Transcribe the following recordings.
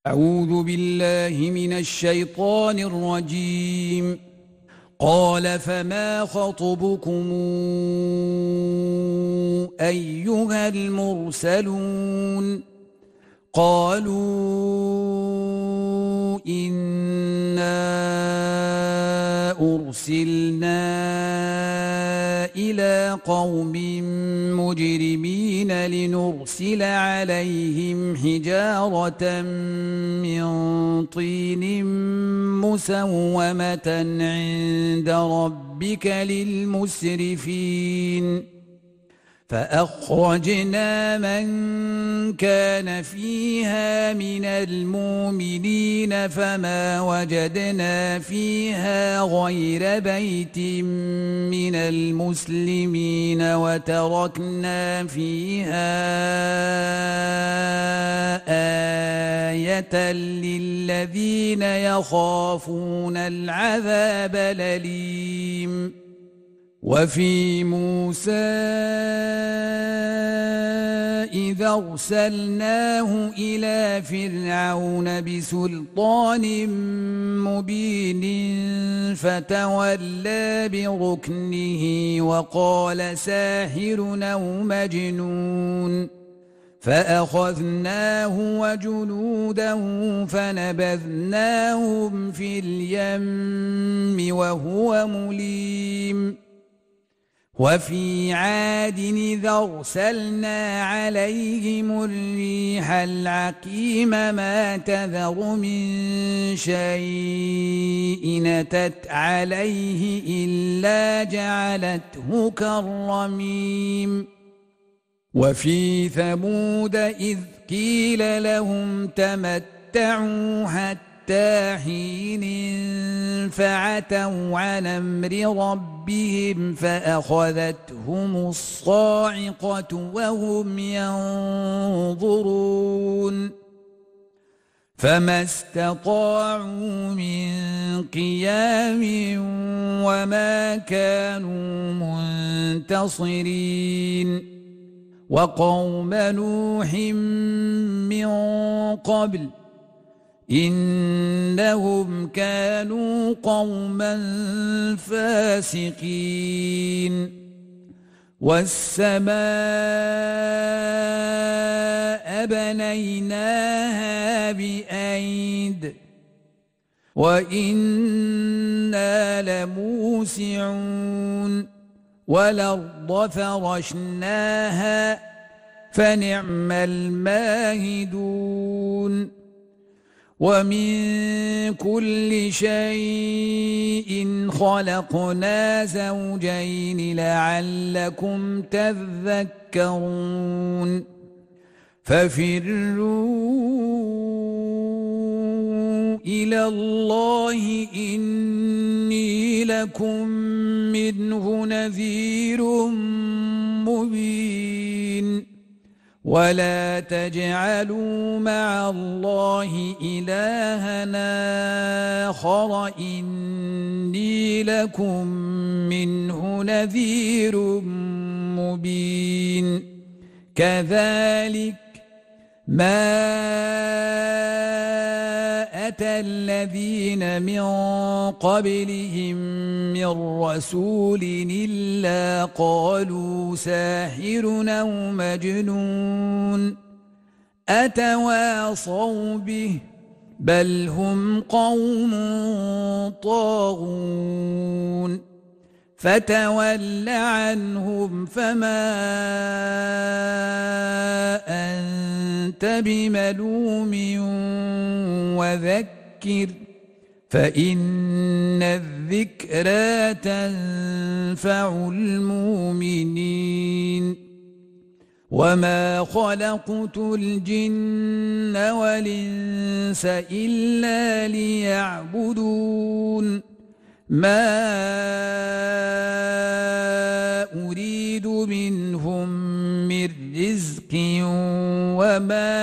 أعوذ بالله من الشيطان الرجيم. قال فما خطبكم أيها المرسلون؟ قالوا إنا أرسلنا إلى قوم مجرمين لنرسل عليهم حجارة من طين مسومة عند ربك للمسرفين. فأخرجنا من كان فيها من المؤمنين فما وجدنا فيها غير بيت من المسلمين وتركنا فيها آية للذين يخافون العذاب الأليم. وفي موسى إذا أرسلناه إلى فرعون بسلطان مبين فتولى بركنه وقال ساحر أو مجنون، فأخذناه وجنوده فنبذناهم في اليم وهو مليم. وفي عاد إذا أرسلنا عليهم الريح العقيم ما تذر من شيء أتت عليه إلا جعلته كالرميم. وفي ثمود إذ قيل لهم تمتعوا حتى حين فعتوا عن أمر ربهم فأخذتهم الصاعقة وهم ينظرون، فما استطاعوا من قيام وما كانوا منتصرين. وقوم نوح من قبل إنهم كانوا قوما فاسقين. والسماء بنيناها بأيد وإنا لموسعون. والأرض فرشناها فنعم الماهدون. ومن كل شيء خلقنا زوجين لعلكم تذكرون. ففروا إلى الله إني لكم منه نذير مبين. ولا تجعلوا مع الله إلهًا آخر إني لكم منه نذير مبين. كذلك ما أتى الذين من قبلهم من رسول إلا قالوا ساحر أو مجنون أتواصوا به بل هم قوم طاغون. فتول عنهم فما أنت بملوم وذكر فإن الذكرى تنفع المؤمنين. وما خلقت الجن والإنس إلا ليعبدون ما أريد منهم من رزق وما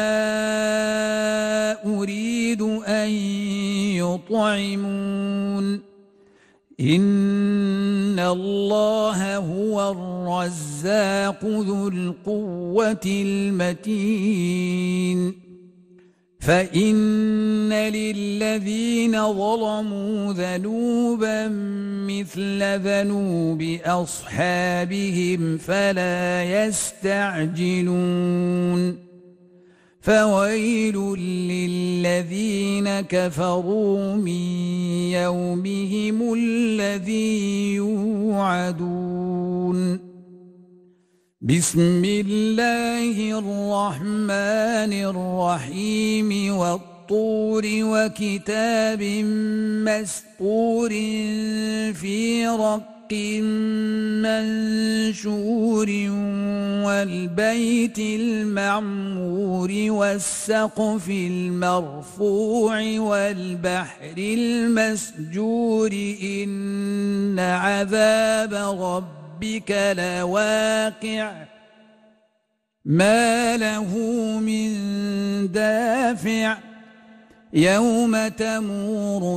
أريد أن يطعمون إن الله هو الرزاق ذو القوة المتين فإن للذين ظلموا ذنوبا مثل ذنوب أصحابهم فلا يستعجلون فويل للذين كفروا من يومهم الذي يوعدون بسم الله الرحمن الرحيم والطور وكتاب مسطور في رق منشور والبيت المعمور والسقف المرفوع والبحر المسجور إن عذاب ربك لواقع ما له من دافع يوم تمور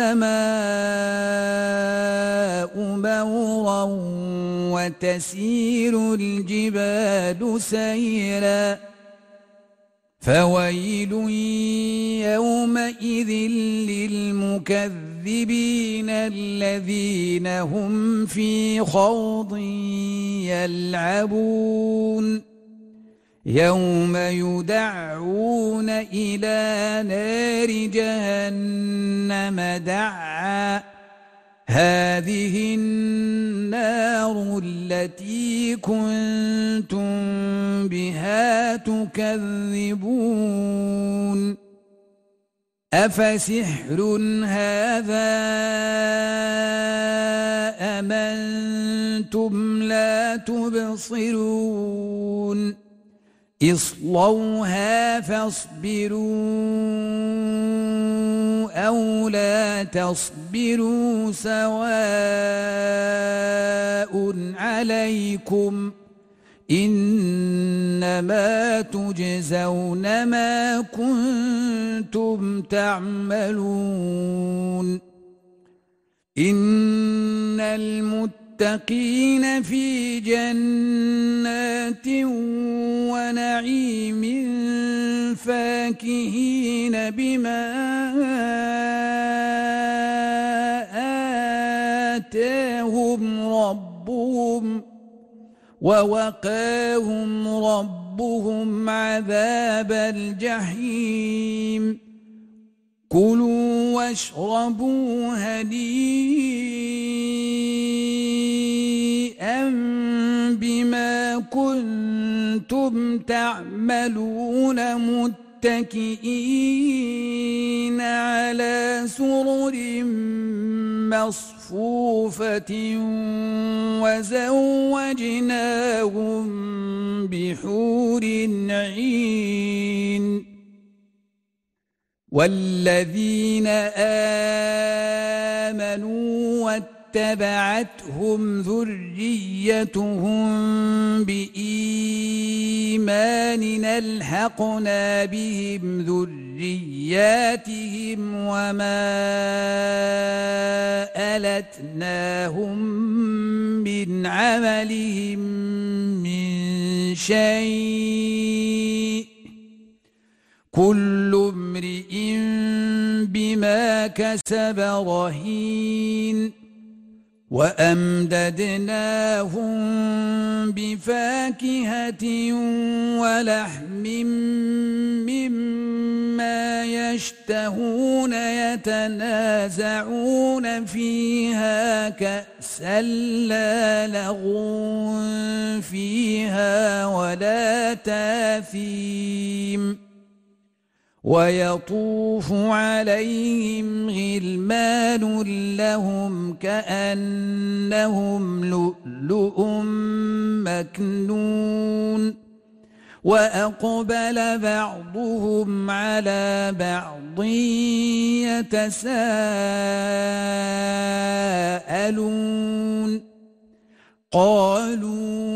السماء مورا وتسير الجبال سيرا فويل يومئذ للمكذبين الذين هم في خوض يلعبون يوم يدعون إلى نار جهنم دعا هذه النار التي كنتم بها تكذبون أفسحر هذا أم أنتم لا تبصرون اصلوها فاصبروا أو لا تصبروا سواء عليكم إنما تجزون ما كنتم تعملون إن المتقين في جنات ونعيم فاكهين بما آتاهم ربهم ووقاهم ربهم عذاب الجحيم كلوا واشربوا هنيئا بما كنتم تعملون متكئين على سرر مصفوفة وزوجناهم بحور عين والذين آمنوا واتبعتهم ذريتهم بإيمان ألحقنا بهم ذرياتهم وما ألتناهم من عملهم من شيء كل امرئ بما كسب رهين وأمددناهم بفاكهة ولحم مما يشتهون يتنازعون فيها كأسا لا لغو فيها ولا تاثيم ويطوف عليهم غلمان لهم كأنهم لؤلؤ مكنون وأقبل بعضهم على بعض يتساءلون قالوا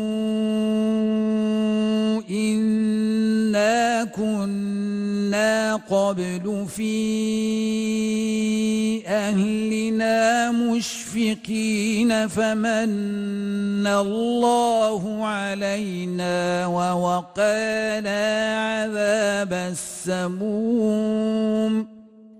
إنا كنا قبل في أهلنا مشفقين مشفقين فمن الله علينا ووقانا عذاب السموم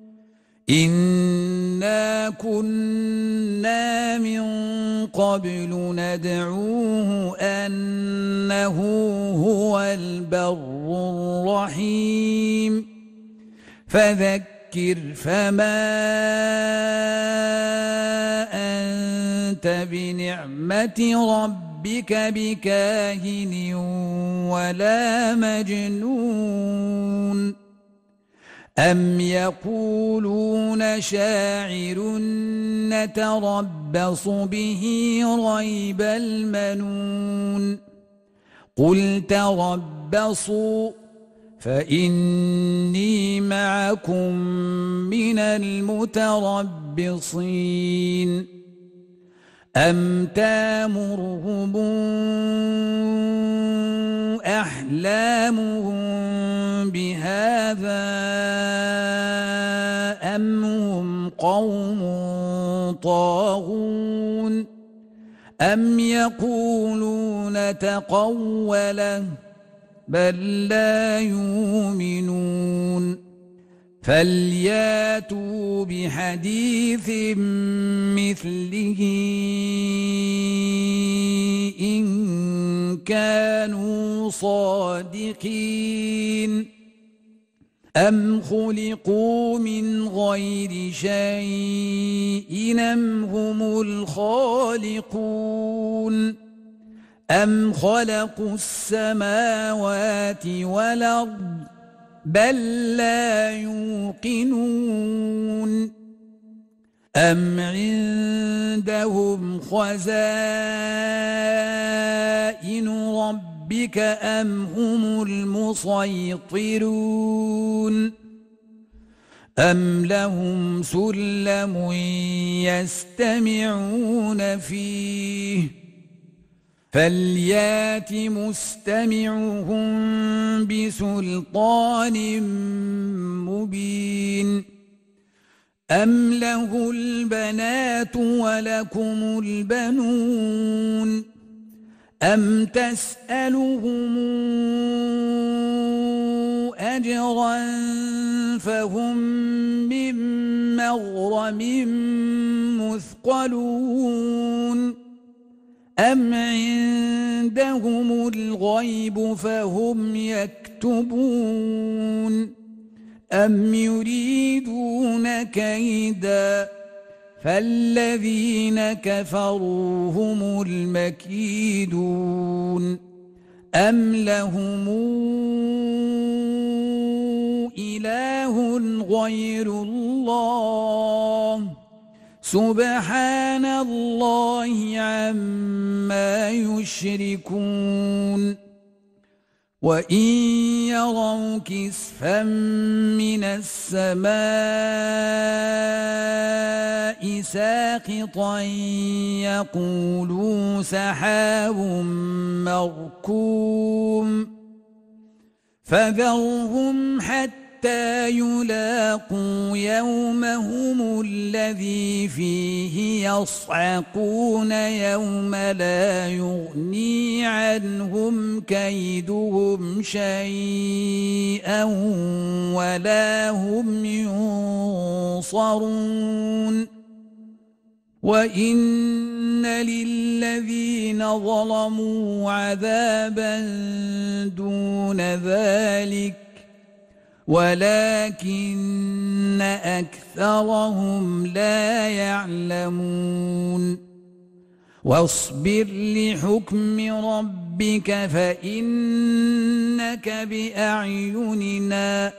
إنا كنا من قبل ندعوه أنه هو البر الرحيم فذكر فما أنت بنعمة ربك بكاهن ولا مجنون أم يقولون شاعر نتربص به ريب المنون قل تربصوا فإني معكم من المتربصين أم تامرهم أحلامهم بهذا أم هم قوم طاغون أم يقولون تقوله بل لا يؤمنون فلياتوا بحديث مثله إن كانوا صادقين أم خلقوا من غير شيء أم هم الخالقون أم خلقوا السماوات والأرض بل لا يوقنون أم عندهم خزائن ربك أم هم المسيطرون أم لهم سلم يستمعون فيه فليات مستمعهم بسلطان مبين أم له البنات ولكم البنون أم تسألهم أجرا فهم من مغرم مثقلون أم عندهم الغيب فهم يكتبون أم يريدون كيدا فالذين كفروا هم المكيدون أم لهم إله غير الله سبحان الله عما يشركون وإن يروا كسفا من السماء ساقطا يقولوا سحاب مركوم فذرهم حتى يلاقوا يومهم الذي فيه يصعقون يوم لا يغني عنهم كيدهم شيئا ولا هم ينصرون وإن للذين ظلموا عذابا دون ذلك ولكن أكثرهم لا يعلمون واصبر لحكم ربك فإنك بأعيننا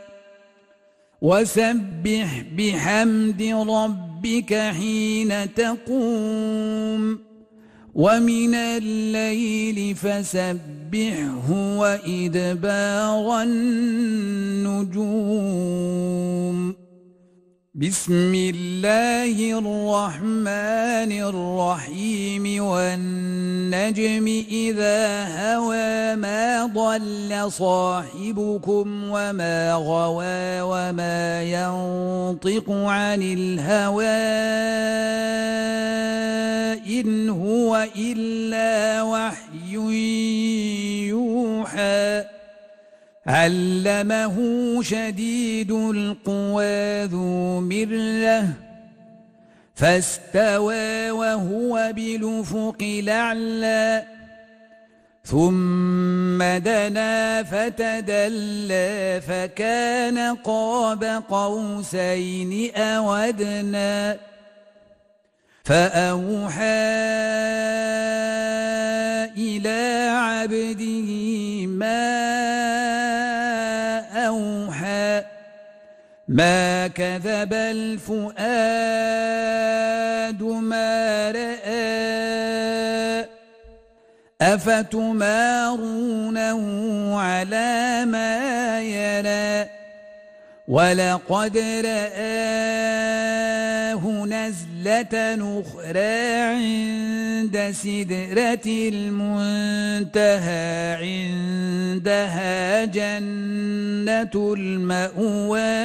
وسبح بحمد ربك حين تقوم ومن الليل فسبحه وإدبار النجوم بسم الله الرحمن الرحيم والنجم إذا هوى ما ضل صاحبكم وما غوى وما ينطق عن الهوى إن هو إلا وحي يوحى علمه شديد القوى ذو مرة فاستوى وهو بالأفق الأعلى ثم دنا فتدلى فكان قاب قوسين أو أدنى فأوحى إلى عبده ما أوحى ما كذب الفؤاد ما رأى أفتمارونه على ما يرى ولقد رآه نزلة أخرى عند سدرة المنتهى عندها جنة المأوى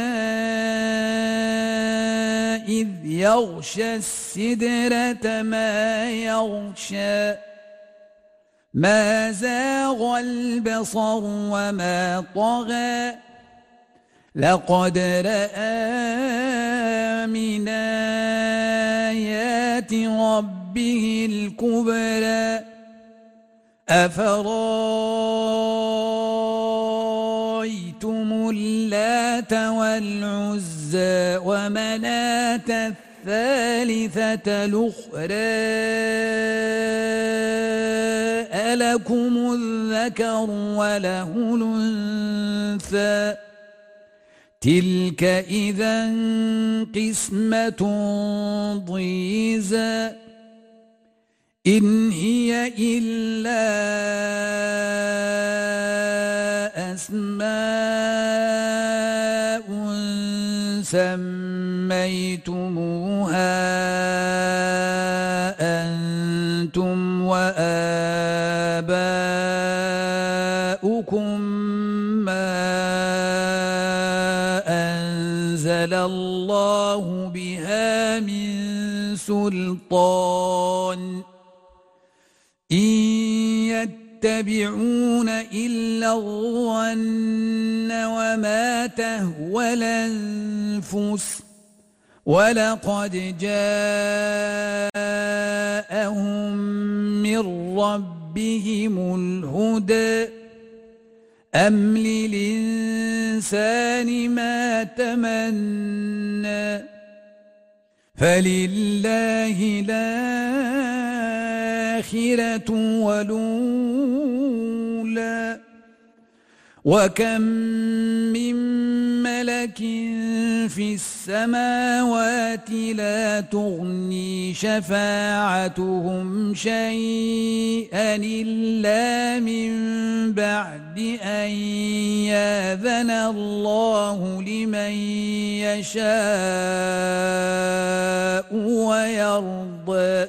إذ يغشى السدرة ما يغشى ما زاغ البصر وما طغى لقد رأى من آيات ربه الكبرى أفرأيتم اللات والعزى ومناة الثالثة الأخرى ألكم الذكر وله الأنثى تلك إذا قسمة ضيزى إن هي إلا أسماء سميتموها أنتم وآباؤكم الله بها من سلطان إن يتبعون إلا الظن وما تهوى الأنفس ولقد جاءهم من ربهم الهدى أم للإنسان ما تمنى فلله الآخرة والأولى وكم من ملك في السماوات لا تغني شفاعتهم شيئا إلا من بعد أن يأذن الله لمن يشاء ويرضى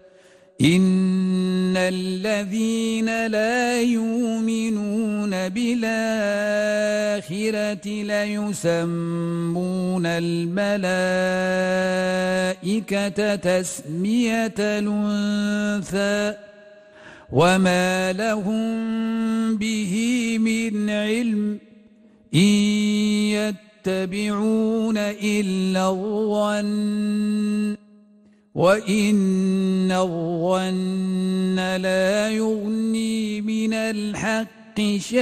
إن الذين لا يؤمنون بالآخرة ليسمون الملائكة تسمية الأنثى وما لهم به من علم إن يتبعون إلا الظن وإن الظن لا يغني من الحق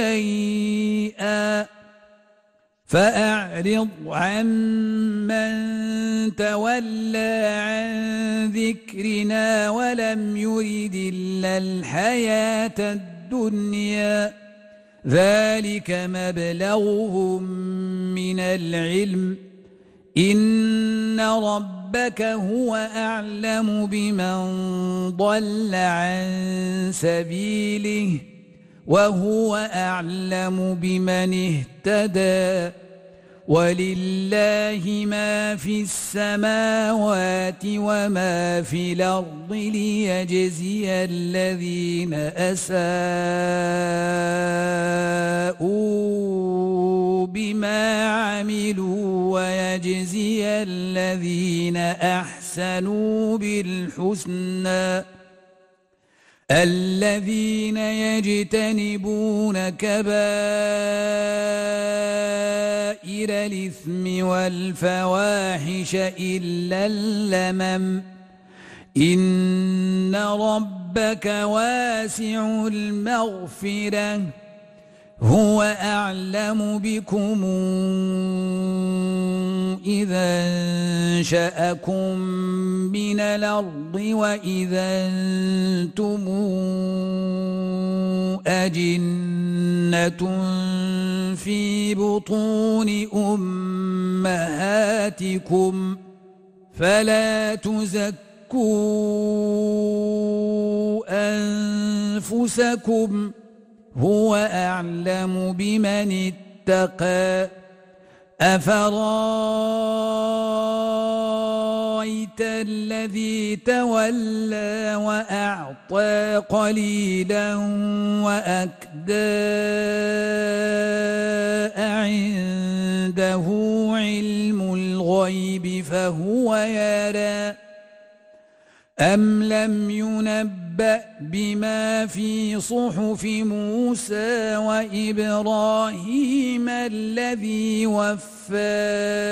شيئا فأعرض عمن تولى عن ذكرنا ولم يرد إلا الحياة الدنيا ذلك مبلغهم من العلم إن ربك هو أعلم بمن ضل عن سبيله وهو أعلم بمن اهتدى ولله ما في السماوات وما في الأرض ليجزي الذين أساءوا بما عملوا ويجزي الذين أحسنوا بالحسنى الذين يجتنبون كبائر الإثم والفواحش إلا اللمم إن ربك واسع المغفرة هو أعلم بكم إذا أنشأكم من الأرض وإذا أنتم أجنة في بطون أمهاتكم فلا تزكوا أنفسكم هو أعلم بمن اتقى أفرأيت الذي تولى وأعطى قليلا وأكدى عنده علم الغيب فهو يرى أم لم ينبأ بما في صحف موسى وإبراهيم الذي وفى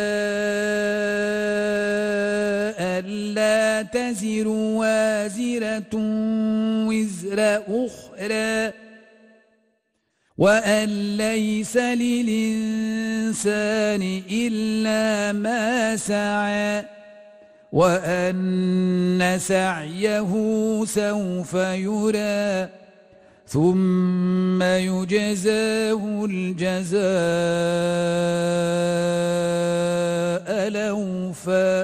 ألا تزر وازرة وزر أخرى وأن ليس للإنسان إلا ما سعى وأن سعيه سوف يرى ثم يجزاه الجزاء الأوفى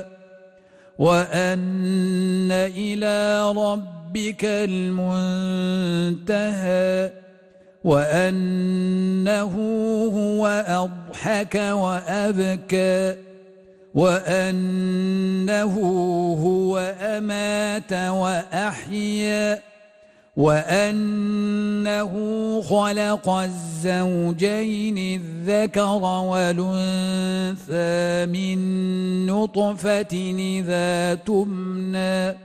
وأن إلى ربك المنتهى وأنه هو أضحك وأبكى وأنه هو أمات وأحيا وأنه خلق الزوجين الذكر والأنثى من نطفة إذا تمنى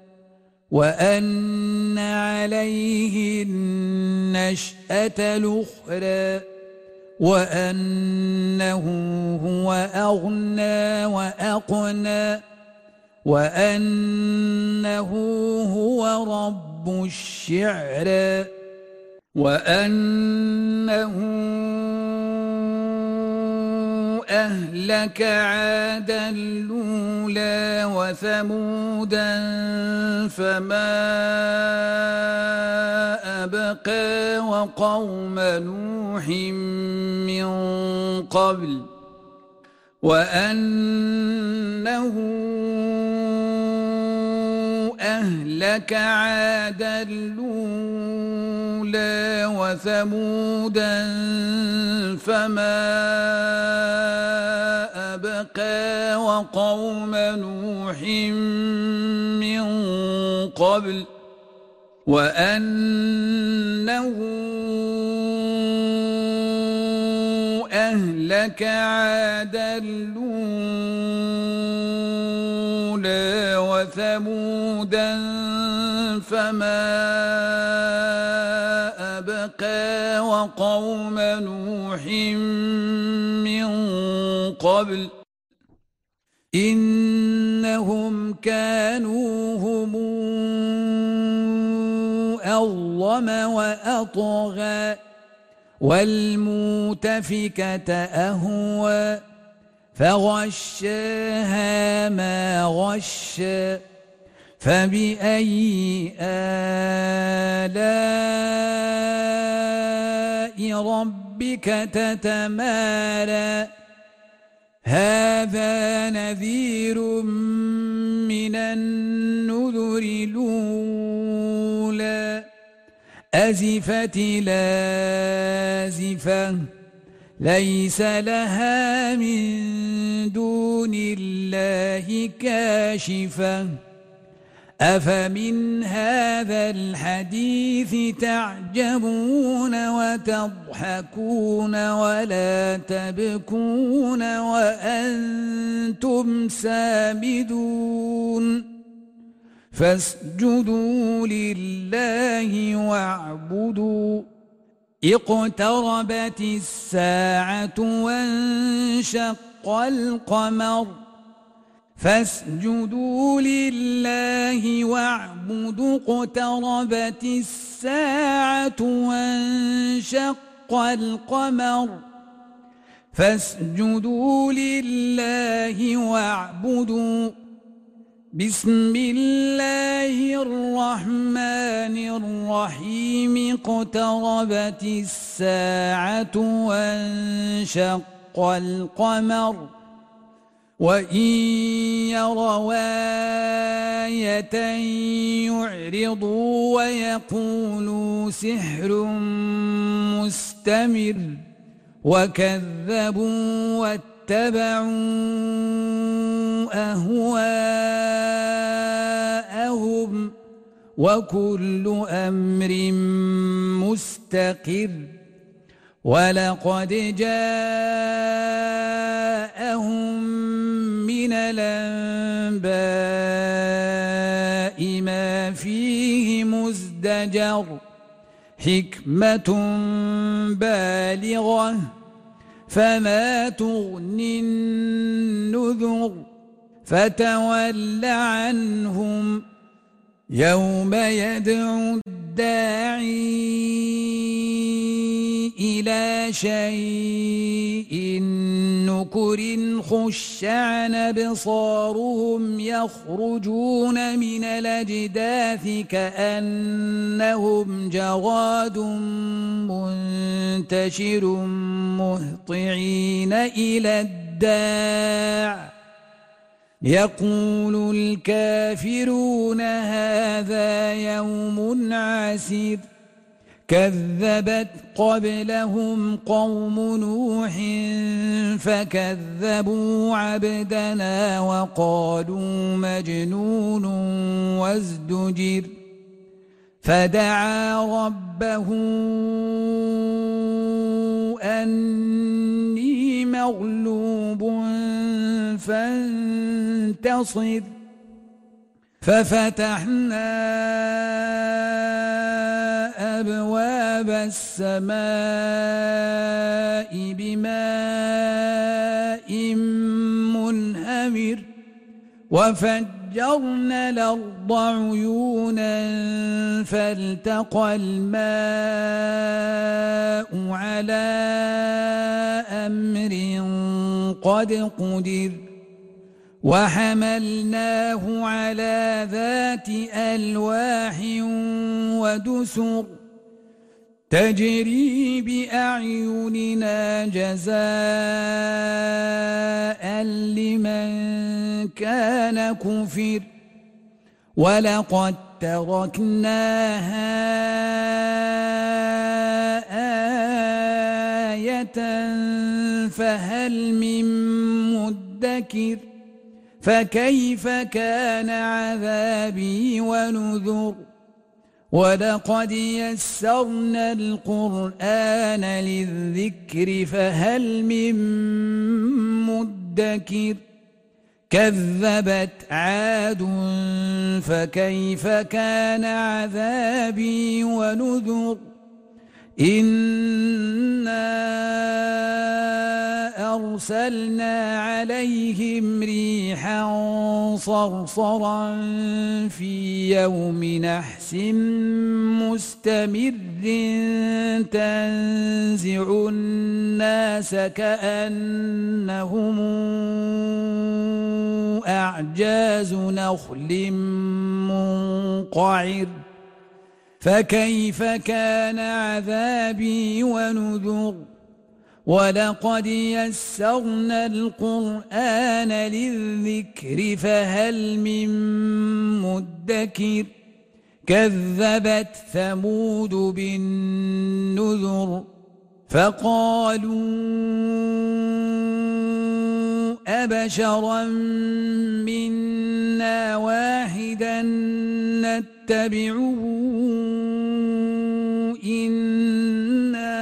وأن عليه النشأة الأخرى وأنه هو أغنى وأقنى وأنه هو رب الشعرى وأنه أهلك عادا الأولى وثمودا فما أبقى وقوم نوح من قبل وأنه أهلك عادا الأولى وثمودا فما أبقى وقوم نوح من قبل وأنه أهلك عادا الأولى وثمودا فما أبقى وقوم نوح من قبل إنهم كانوا هم أظلم وأطغى والمؤتفكة أهوى فغشاها ما غشى فبأي آلاء ربك تتمارى هذا نذير من النذر الأولى أزفت لازفة ليس لها من دون الله كاشفة أفمن هذا الحديث تعجبون وتضحكون ولا تبكون وأنتم سامدون فاسجدوا لله واعبدوا اقتربت الساعة وانشق القمر فاسجدوا لله واعبدوا اقتربت الساعة وانشق القمر فاسجدوا لله واعبدوا بسم الله الرحمن الرحيم اقتربت الساعة وانشق القمر وإن يروا آية يعرضوا ويقولوا سحر مستمر وكذبوا واتبعوا أهواءهم وكل أمر مستقر ولقد جاءهم من الأنباء ما فيه مزدجر حكمة بالغة فما تغني النذر فتول عنهم يوم يدعو الداعي إلى شيء نكر خش عن أبصارهم يخرجون من الأجداث كأنهم جراد منتشر مهطعين إلى الداع يقول الكافرون هذا يوم عسير كذبت قبلهم قوم نوح فكذبوا عبدنا وقالوا مجنون وازدجر فدعا ربه أني مغلوب فانتصر ففتحنا أبواب السماء بماء منهمر وفجرنا الأرض عيونا فالتقى الماء على أمر قد قدر وحملناه على ذات ألواح ودسر تجري بأعيننا جزاء لمن كان كفر ولقد تركناها آية فهل من مدكر فكيف كان عذابي ونذر ولقد يسرنا القرآن للذكر فهل من مدكر كذبت عاد فكيف كان عذابي ونذر إنا أرسلنا عليهم ريحا صرصرا في يوم نحس مستمر تنزع الناس كأنهم أعجاز نخل منقعر فكيف كان عذابي ونذر ولقد يسرنا القرآن للذكر فهل من مدكر كذبت ثمود بالنذر فقالوا أبشرا منا واحدا نتبعه إنا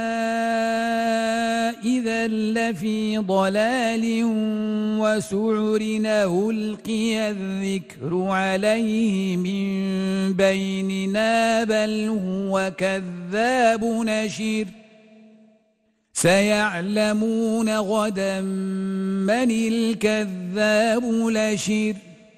إذا لفي ضلال وسعر. ألقي الذكر عليه من بيننا بل هو كذاب نشر. سيعلمون غدا من الكذاب الأشر.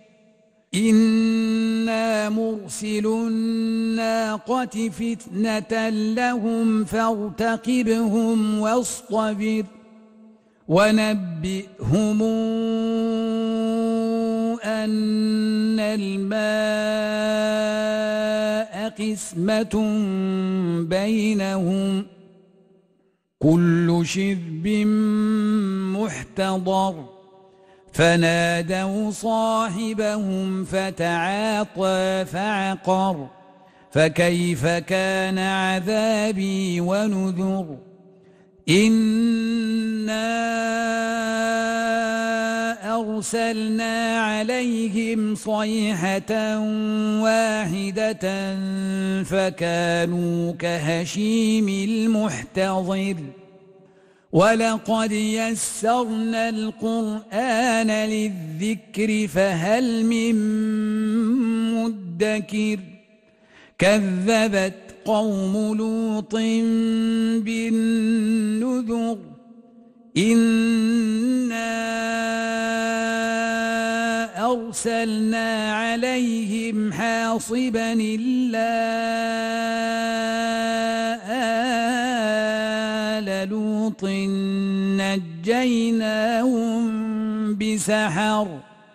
إنا مرسل الناقة فتنة لهم فارتقبهم واصطبر. ونبئهم أن الماء قسمة بينهم كل شرب محتضر. فنادوا صاحبهم فتعاطى فعقر. فكيف كان عذابي ونذر. إنا أرسلنا عليهم صيحة واحدة فكانوا كهشيم المحتضر. ولقد يسرنا القرآن للذكر فهل من مدكر. كذبت قوم لوط بالنذر. إنا أرسلنا عليهم حاصبا إلا آل لوط نجيناهم بسحر.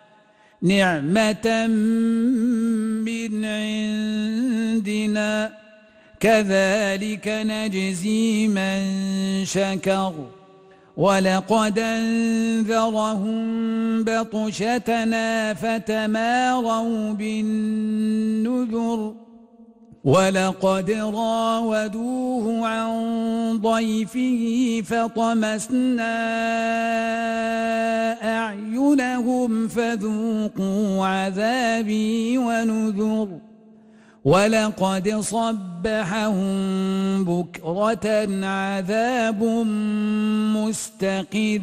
نعمة من عندنا كذلك نجزي من شكر. ولقد أنذرهم بطشتنا فتماروا بالنذر. ولقد راودوه عن ضيفه فطمسنا أعينهم فذوقوا عذابي ونذر. ولقد صبحهم بكرة عذاب مستقر.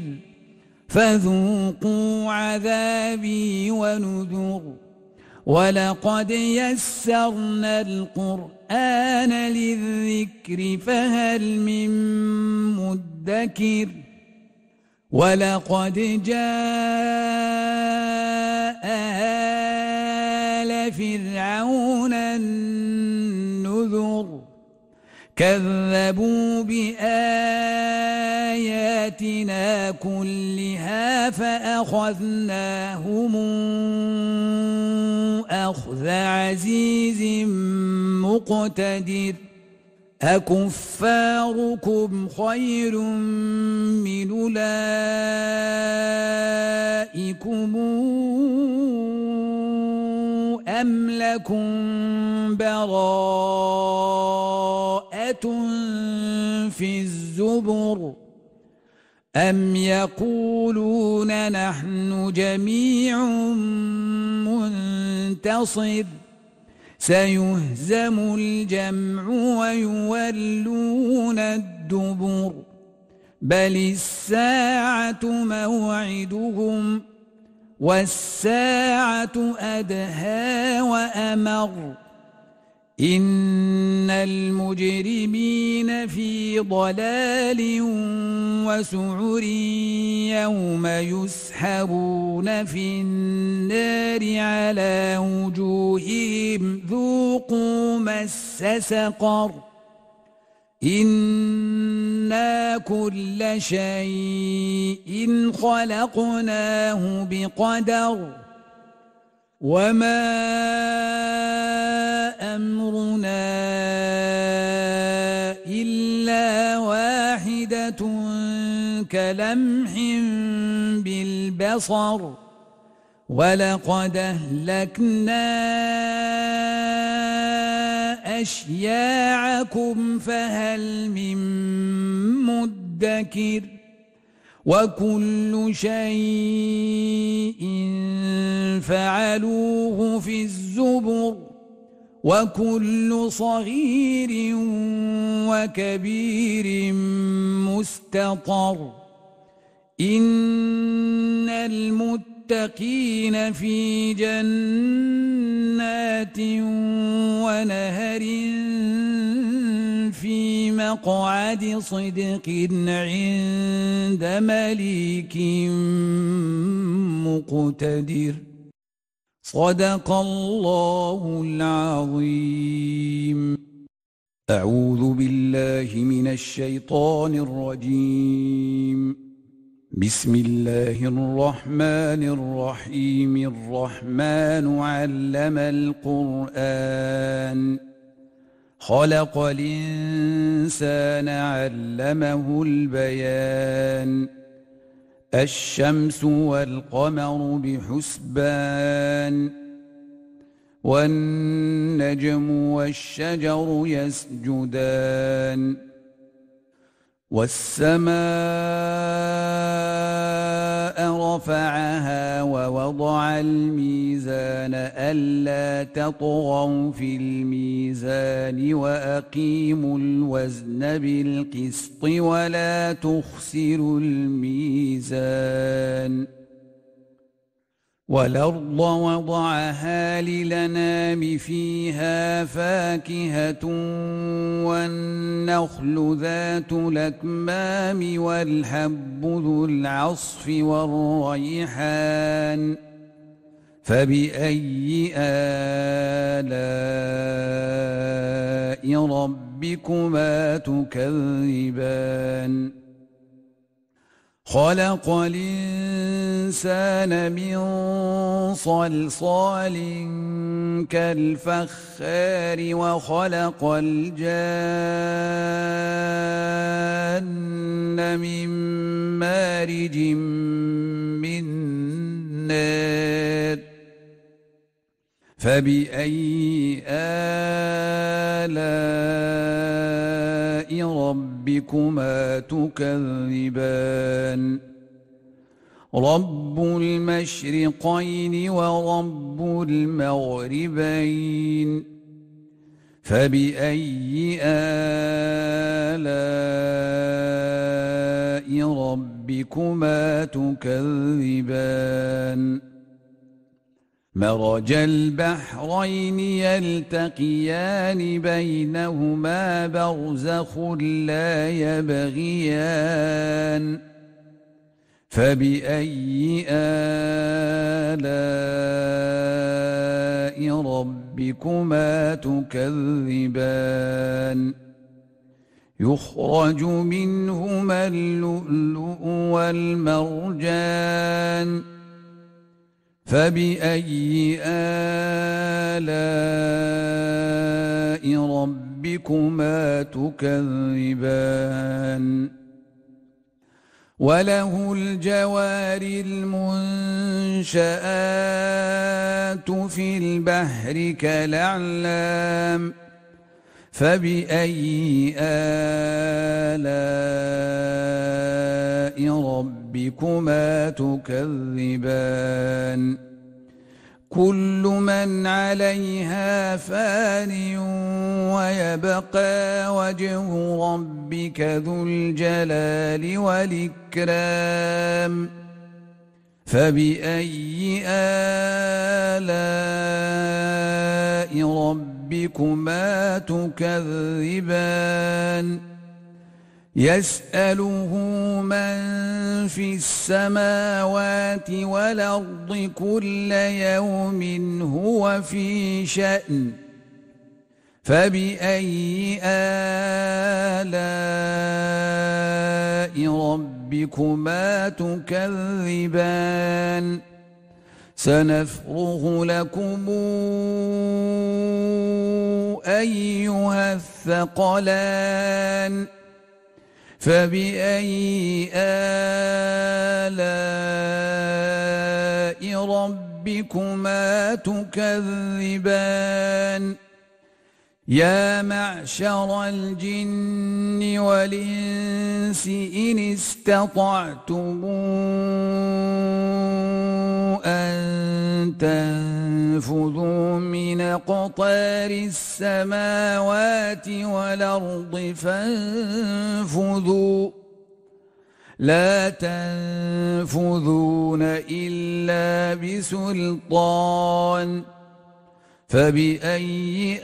فذوقوا عذابي ونذر. ولقد يسرنا القرآن للذكر فهل من مدكر. ولقد جاء آل فرعون النذر. كذبوا بآياتنا كلها فأخذناهم أخذ عزيز مقتدر. أكفاركم خير من أولئكم أم لكم براءة في الزبر. أم يقولون نحن جميع منتصر. سيهزم الجمع ويولون الدبر. بل الساعة موعدهم والساعة أدهى وأمر. إن المجرمين في ضلال وسعر يوم يسحبون في النار على وجوههم ذوقوا مس سقر. إنا كل شيء خلقناه بقدر. وما أمرنا إلا واحدة كلمح بالبصر. ولقد أهلكنا أشياعكم فهل من مدكر وكل شيء فعلوه في الزبر وكل صغير وكبير مستطر إن المتقين في جنات ونهر في مقعد صدق عند مليك مقتدر صدق الله العظيم. أعوذ بالله من الشيطان الرجيم. بسم الله الرحمن الرحيم. الرحمن علم القرآن خلق الإنسان علمه البيان الشمس والقمر بحسبان والنجم والشجر يسجدان والسماء رفعها ووضع الميزان ألا تطغوا في الميزان وأقيموا الوزن بالقسط ولا تخسروا الميزان والأرض وضعها للأنام فيها فاكهة والنخل ذات الأكمام والحب ذو العصف والريحان فبأي آلاء ربكما تكذبان خلق الإنسان من صلصال كالفخار وخلق الجان من مارج من نار فبأي آلاء ربكما تكذبان رب المشرقين ورب المغربين فبأي آلاء ربكما تكذبان مرج البحرين يلتقيان بينهما برزخ لا يبغيان فبأي آلاء ربكما تكذبان يخرج منهما اللؤلؤ والمرجان فبأي آلاء ربكما تكذبان وله الجوار المنشآت في البحر كالأعلام فبأي آلاء ربكما تكذبان كل من عليها فان ويبقى وجه ربك ذو الجلال والإكرام فبأي آلاء ربكما تكذبان يسأله من في السماوات والأرض كل يوم هو في شأن فبأي آلاء ربكما تكذبان سنفرغ لكم أيها الثقلان فبأي آلاء ربكما تكذبان يا معشر الجن والإنس إن استطعتم أن تنفذوا من أقطار السماوات والأرض فانفذوا لا تنفذون إلا بسلطان فبأي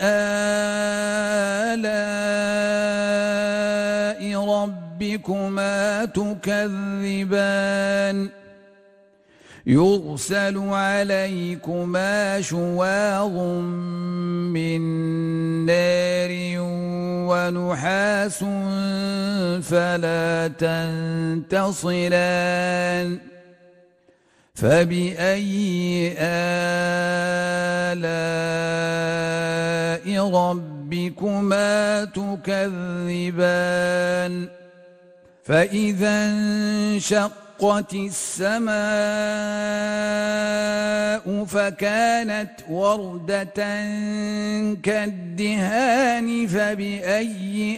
آلاء ربكما تكذبان يرسل عليكما شواظ من نار ونحاس فلا تنتصران فبأي آلاء ربكما تكذبان فإذا انشقت السماء فكانت وردة كالدهان فبأي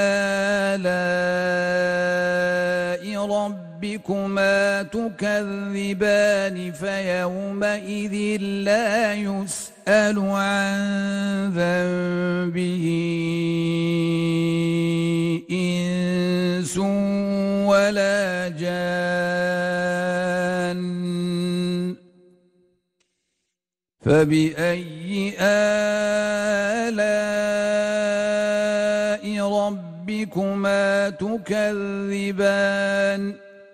آلاء ربكما تكذبان فيومئذ لا يسأل عن ذنبه إنس ولا جان فبأي آلاء ربكما تكذبان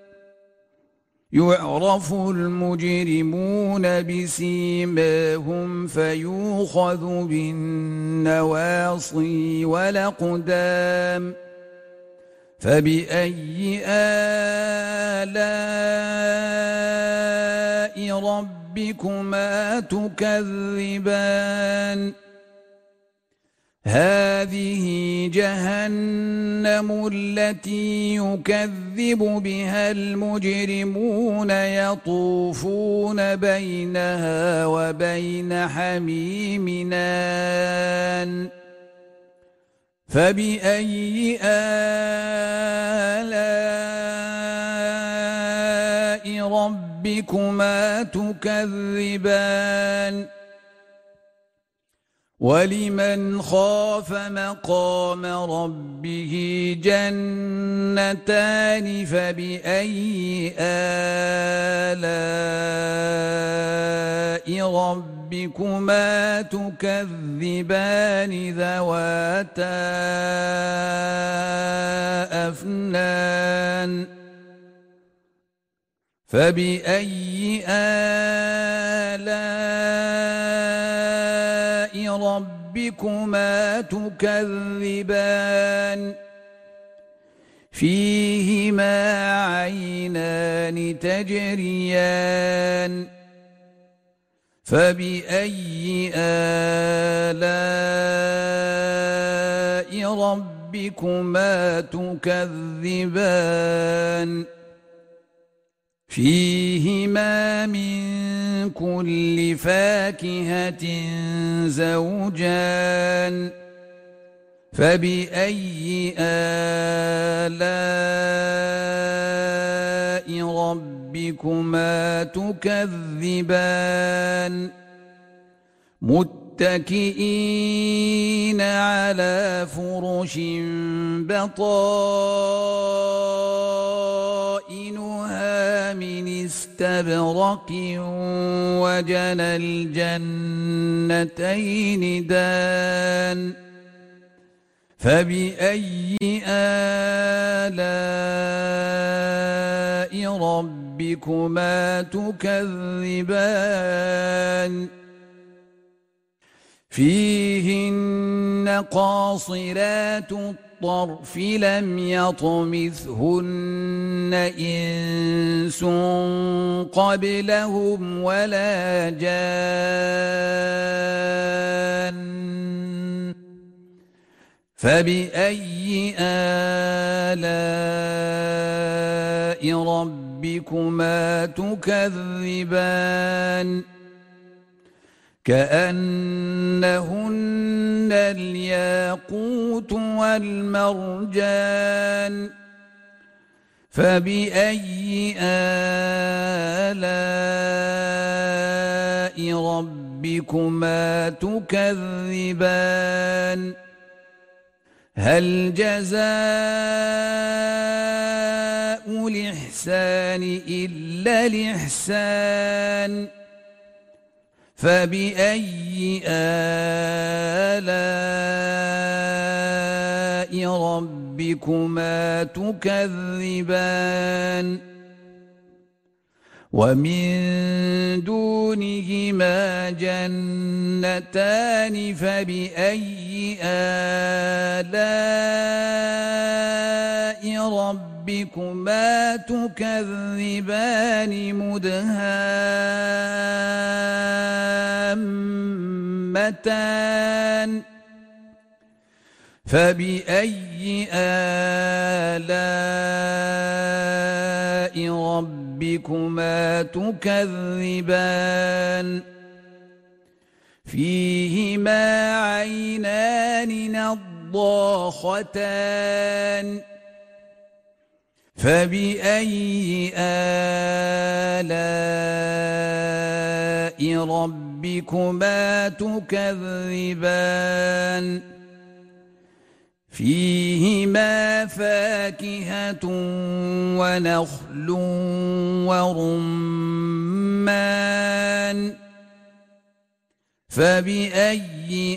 يعرف المجرمون بسيماهم فيؤخذ بالنواصي والأقدام فبأي آلاء ربكما تكذبان هذه جهنم التي يكذب بها المجرمون يطوفون بينها وبين حميم آن فبأي آلاء ربكما تكذبان ولمن خاف مقام ربه جنتان فبأي آلاء ربكما تكذبان ذواتا أفنان فبأي آلاء ربكما تكذبان فيهما عينان تجريان فبأي آلاء ربكما تكذبان فيهما من كل فاكهة زوجان فبأي آلاء ربكما تكذبان متكئين على فرش بطائنها من استبرق وجنى الجنتين دان فبأي آلاء ربكما تكذبان فيهن قاصرات الطرف لم يطمثهن إنس قبلهم ولا جان فبأي آلاء ربكما تكذبان كأنهن الياقوت والمرجان فبأي آلاء ربكما تكذبان هل جزاء الإحسان إلا الإحسان فبأي آلاء ربكما تكذبان ومن دونهما جنتان فبأي آلاء ربكما تكذبان مدهامتان فبأي آلاء ربكما تكذبان فيهما عينان نضاختان فبأي آلاء ربكما تكذبان فيهما فاكهة ونخل ورمان فبأي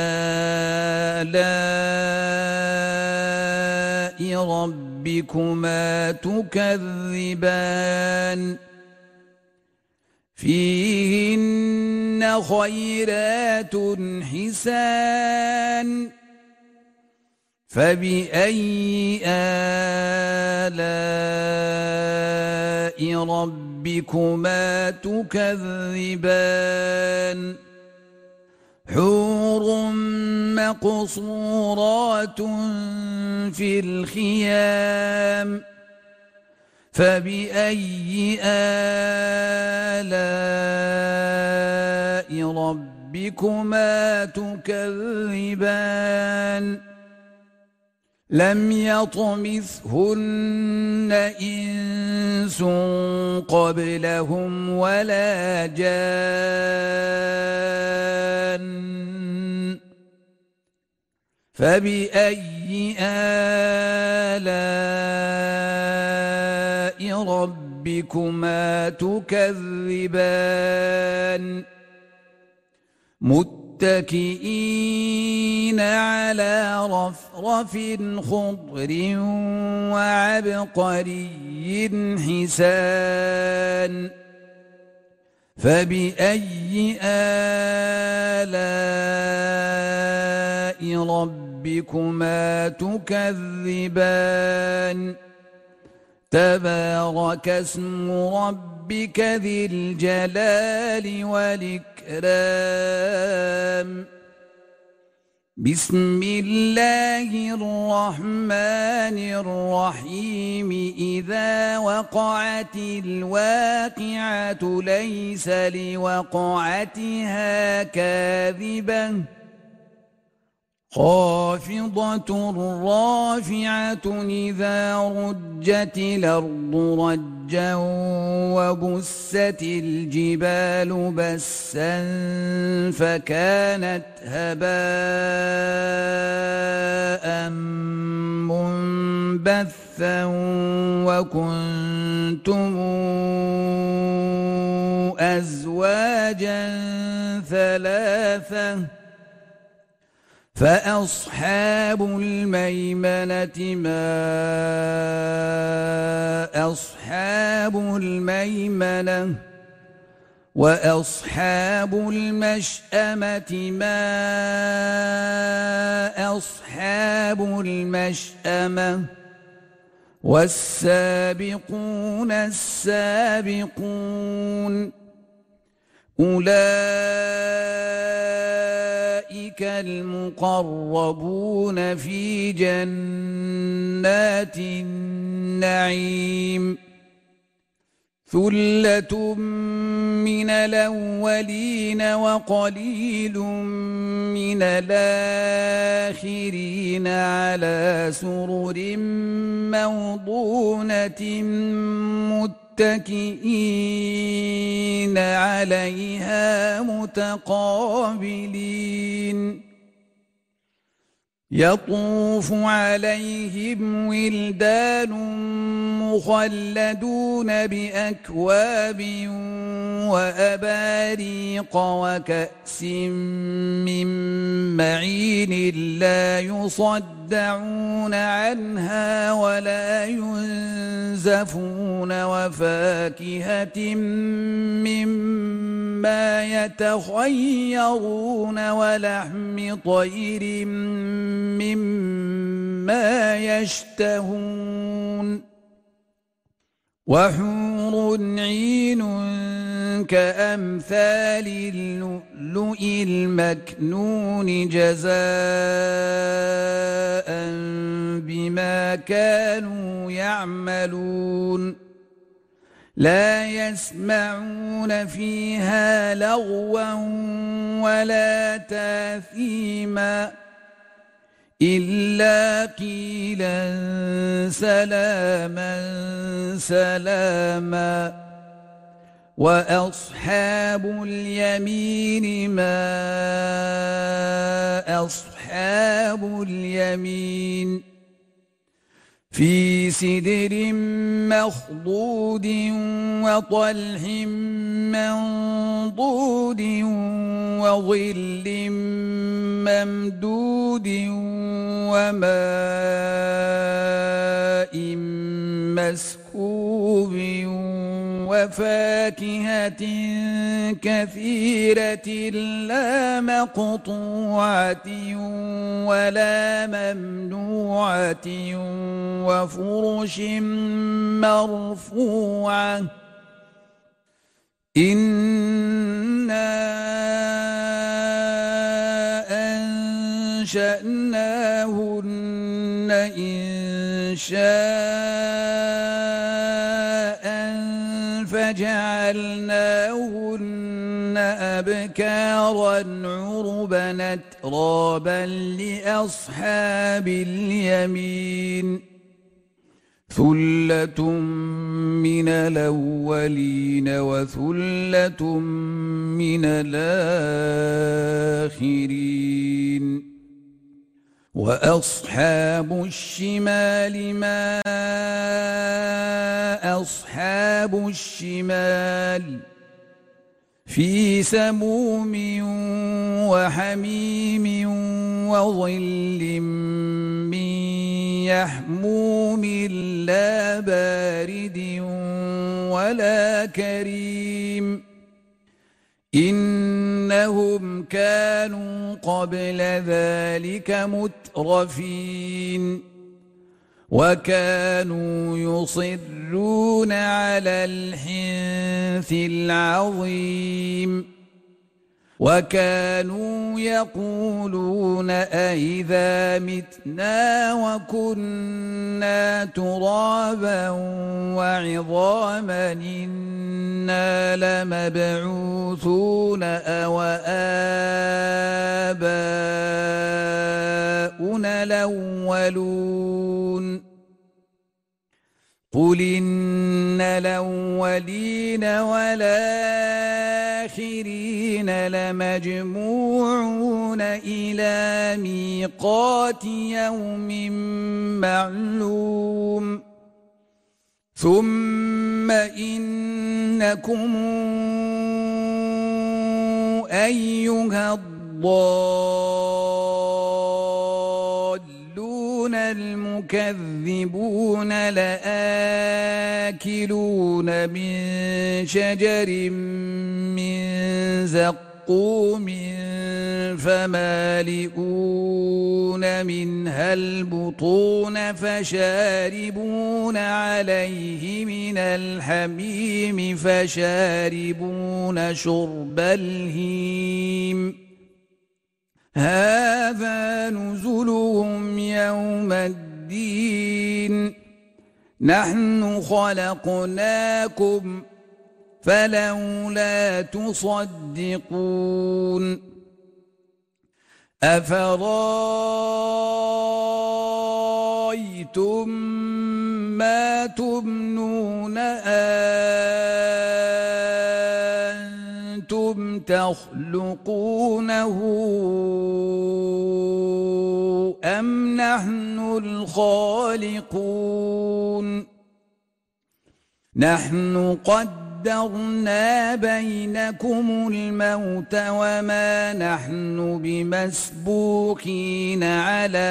آلاء ربكما تكذبان فيهن خيرات حسان فبأي آلاء ربكما تكذبان حور مقصورات في الخيام فبأي آلاء ربكما تكذبان لم يطمثهن إنس قبلهم ولا جان فبأي آلاء ربكما تكذبان متكئين على رفرف خضر وعبقري حسان فبأي آلاء ربكما تكذبان تبارك اسم ربك ذي الجلال والإكرام بسم الله الرحمن الرحيم إذا وقعت الواقعة ليس لوقعتها كاذبة خافضة رافعة إذا رجت الأرض رجا وبست الجبال بسا فكانت هباء منبثا وكنتم أزواجا ثلاثة فأصحاب الميمنة ما أصحاب الميمنة وأصحاب المشأمة ما أصحاب المشأمة والسابقون السابقون أولئك المقربون في جنات النعيم ثلة من الأولين وقليل من الآخرين على سرر موضونة متكئين عليها متقابلين يطوف عليهم ولدان مخلدون بأكواب وأباريق وكأس من معين لا يصدعون عنها ولا ينزفون وفاكهة مما يتخيرون ولحم طير مما يشتهون وحور عين كأمثال اللؤلؤ المكنون جزاء بما كانوا يعملون لا يسمعون فيها لغوا ولا تاثيما إلا قيلا سلاما سلاما وأصحاب اليمين ما أصحاب اليمين في سدر مخضود وطلح منضود وظل ممدود وماء مسكوب وفاكهة كثيرة لا مقطوعة ولا ممنوعة وفرش مرفوعة إنا أنشأناهن إنشاء فجعلناهن أبكارا عربا أترابا لأصحاب اليمين ثلة من الأولين وثلة من الآخرين وأصحاب الشمال ما أصحاب الشمال في سموم وحميم وظل من يحموم لا بارد ولا كريم إنهم كانوا قبل ذلك مترفين وكانوا يصرون على الحنث العظيم وكانوا يقولون أئذا متنا وكنا ترابا وعظاما إنا لمبعوثون أو آباؤنا الأولون قل إن الأولين والآخرين لمجموعون إلى ميقات يوم معلوم ثم إنكم أيها الضالون المكذبون لآكلون من شجر من زقوم فمالئون منها البطون فشاربون عليه من الحميم فشاربون شرب الهيم هذا نزلهم يوم الدين نحن خلقناكم فلولا تصدقون أفرأيتم ما تمنون أنتم تخلقونه أم نحن الخالقون نحن قدرنا بينكم الموت وما نحن بمسبوقين على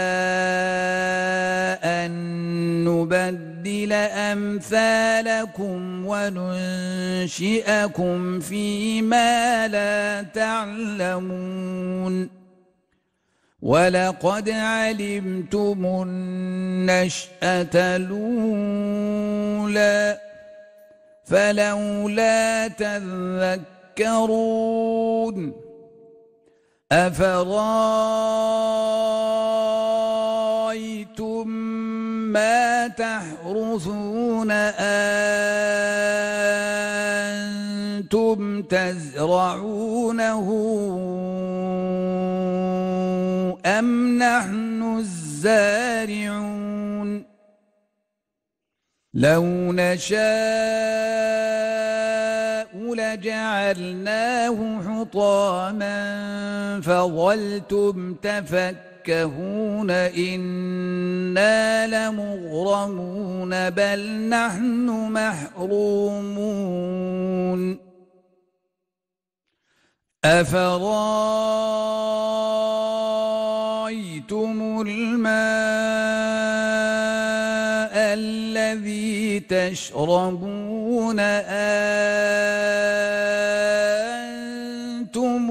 أن نبدل أمثالكم وننشئكم فيما لا تعلمون ولقد علمتم النشأة الأولى فلولا تذكرون أفرأيتم ما تحرثون أنتم تزرعونه أم نحن الزارعون لو نشاء لجعلناه حطاما فظلتم تفكهون إنا لمغرمون بل نحن محرومون أفرأيتم الماء الذي تشربون أنتم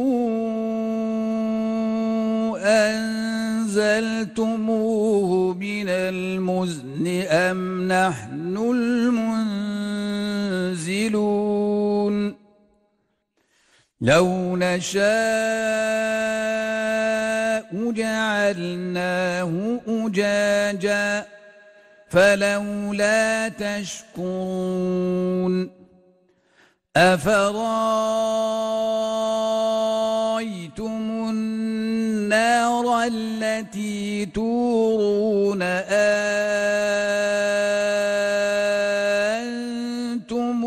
أنزلتموه من المزن أم نحن المنزلون لو نشاء جعلناه أجاجا فلولا تشكرون أفرأيتم النار التي تورون أنتم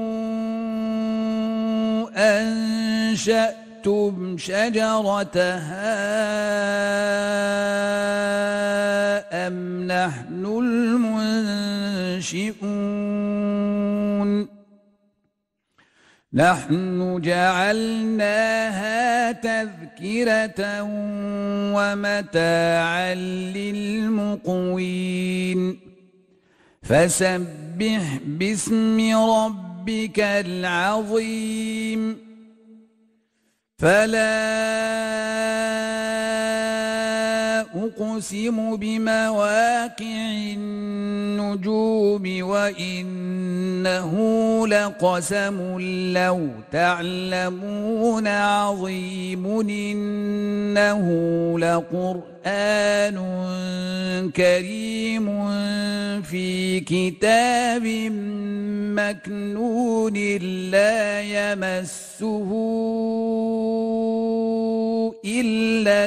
أنشأتم شجرتها أم نحن المنشئون نحن جعلناها تذكرة ومتاعا للمقوين فسبح باسم ربك العظيم فلا أقسم بمواقع النجوم وإنه لقسم لو تعلمون عظيم إنه لقرآن كريم في كتاب مكنون لا يمسه إلا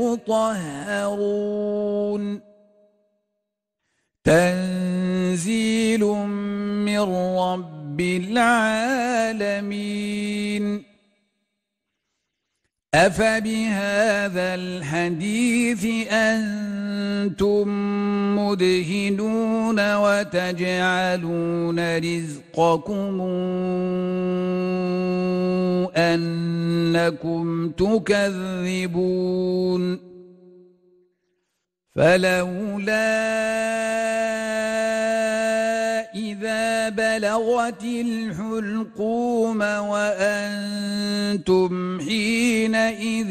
المطهرون تنزيل من رب العالمين أفبهذا الحديث أنتم مدهنون وتجعلون رزقكم أنكم تكذبون فلولا إذا بلغت الحلقوم وأنتم حينئذ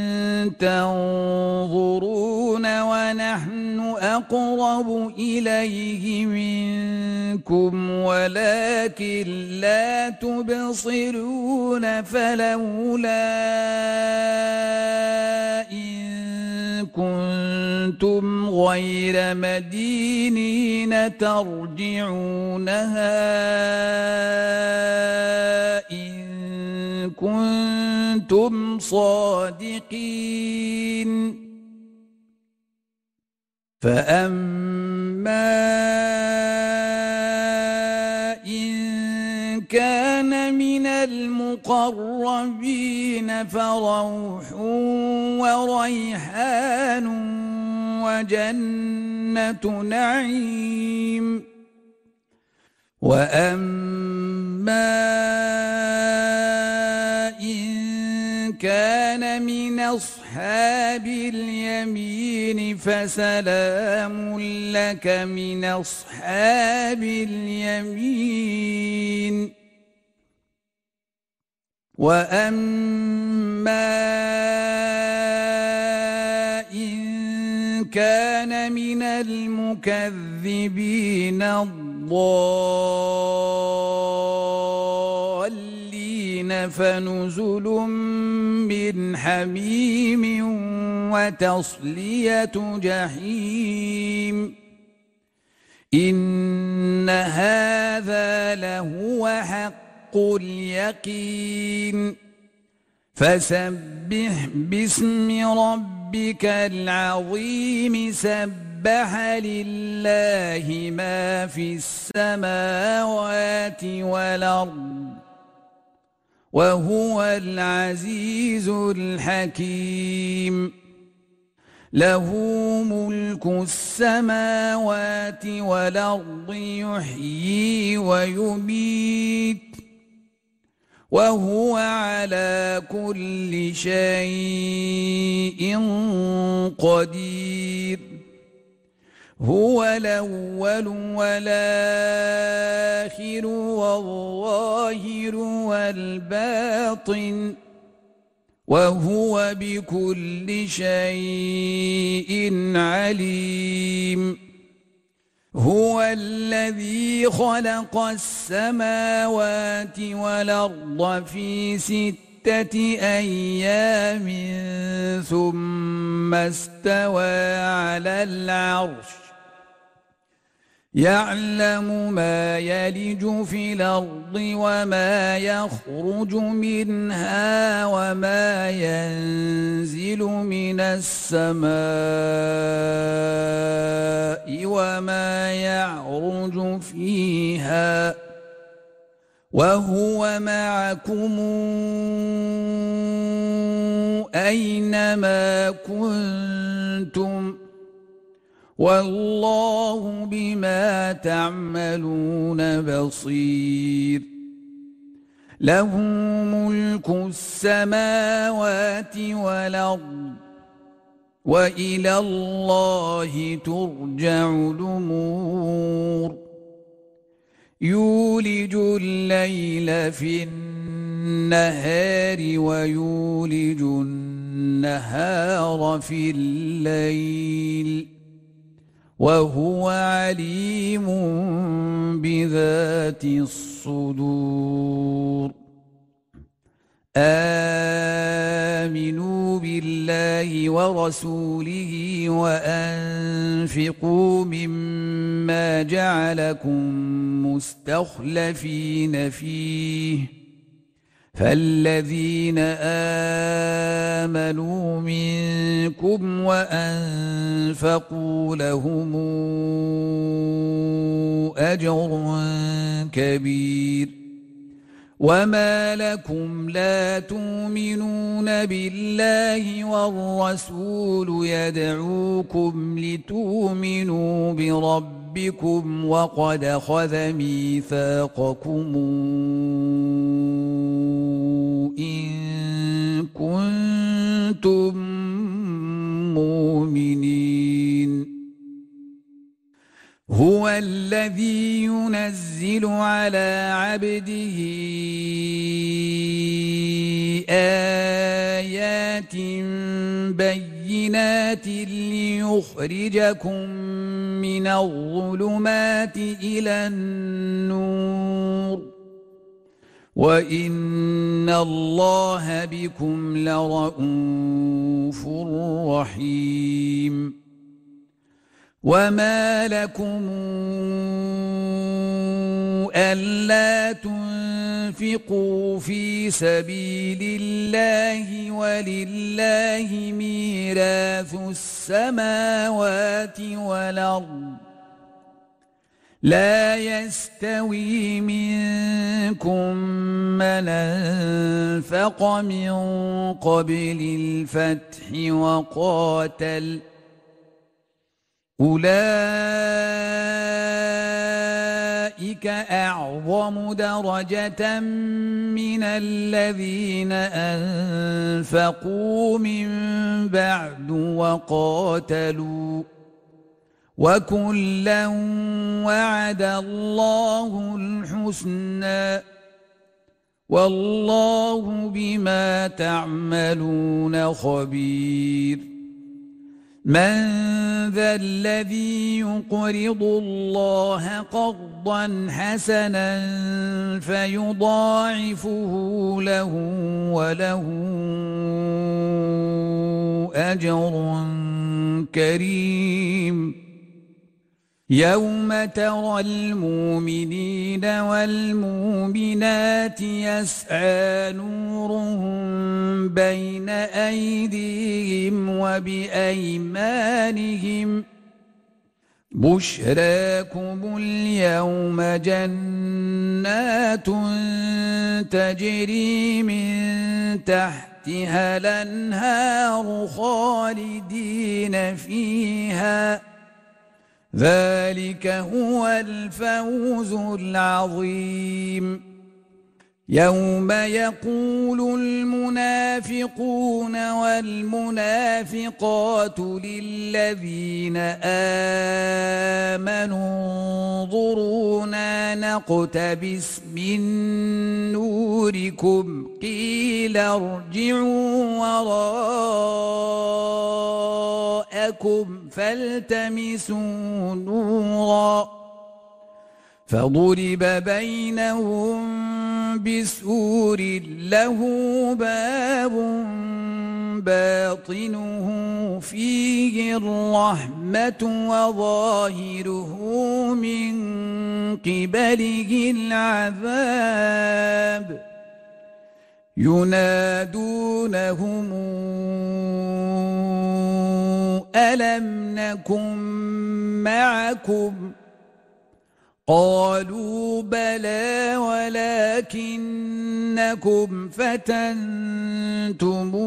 تنظرون ونحن أقرب إليه منكم ولكن لا تبصرون فلولا إن كنتم غير مدينين ترجعونها كنتم صادقين فأما إن كان من المقربين فروح وريحان وجنة نعيم وأما إن كان من أصحاب اليمين فسلام لك من أصحاب اليمين وأما إن كان من المكذبين الضالين فنزل من حميم وتصلية جحيم إن هذا لهو حق اليقين فسبح باسم ربك العظيم سبح لله ما في السماوات والأرض وهو العزيز الحكيم له ملك السماوات والأرض يحيي ويميت وهو على كل شيء قدير هو الأول والآخر والظاهر والباطن وهو بكل شيء عليم هو الذي خلق السماوات والأرض في 6 أيام ثم استوى على العرش يعلم ما يلج في الأرض وما يخرج منها وما ينزل من السماء وما يعرج فيها وهو معكم أينما كنتم والله بما تعملون بصير له ملك السماوات والأرض وإلى الله ترجع الأمور يولج الليل في النهار ويولج النهار في الليل وهو عليم بذات الصدور آمنوا بالله ورسوله وأنفقوا مما جعلكم مستخلفين فيه فالذين آمنوا منكم وأنفقوا لهم أجر كبير وما لكم لا تؤمنون بالله والرسول يدعوكم لتؤمنوا بربكم وقد أخذ ميثاقكم إن كنتم مؤمنين هو الذي ينزل على عبده آيات بينات ليخرجكم من الظلمات إلى النور وإن الله بكم لرءوف رحيم وما لكم ألا تنفقوا في سبيل الله ولله ميراث السماوات والأرض لا يستوي منكم من أنفق من قبل الفتح وقاتل أولئك أعظم درجة من الذين أنفقوا من بعد وقاتلوا وكلا وعد الله الحسنى والله بما تعملون خبير من ذا الذي يقرض الله قرضا حسنا فيضاعفه له وله أجر كريم يوم ترى المؤمنين والمؤمنات يسعى نورهم بين أيديهم وبأيمانهم بشراكم اليوم جنات تجري من تحتها الأنهار خالدين فيها ذلك هو الفوز العظيم يوم يقول المنافقون والمنافقات للذين آمنوا انظرونا نقتبس من نوركم قيل ارجعوا وراءكم فالتمسوا نورا فضرب بينهم بسور له باب باطنه فيه الرحمة وظاهره من قبله العذاب ينادونهم ألم نكن معكم قالوا بلى ولكنكم فتنتم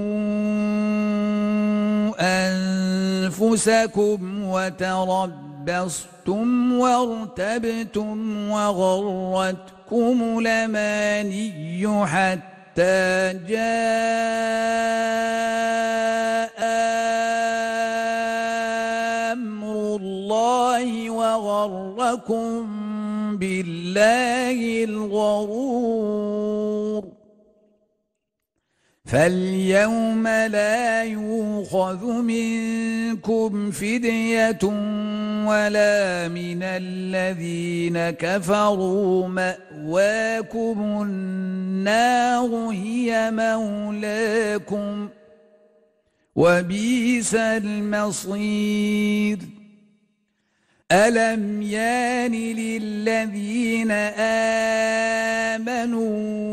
أنفسكم وتربصتم وارتبتم وغرتكم الأماني حتى جاء أمر الله وغركم بالله الغرور فاليوم لا يؤخذ منكم فدية ولا من الذين كفروا مأواكم النار هي مولاكم وبئس المصير ألم يان للذين آمنوا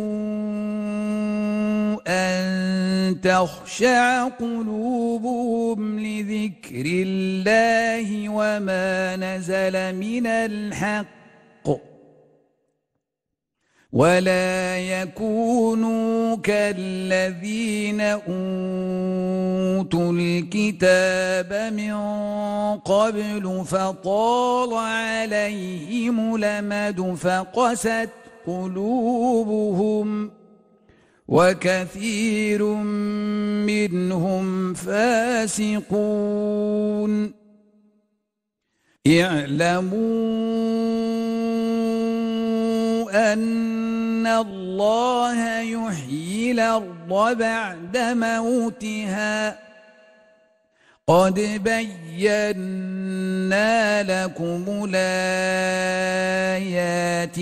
أن تخشع قلوبهم لذكر الله وما نزل من الحق ولا يكونوا كالذين أوتوا الكتاب من قبل فطال عليهم الأمد فقست قلوبهم وكثير منهم فاسقون اعلموا أن الله يحيي الأرض بعد موتها قد بينا لكم الآيات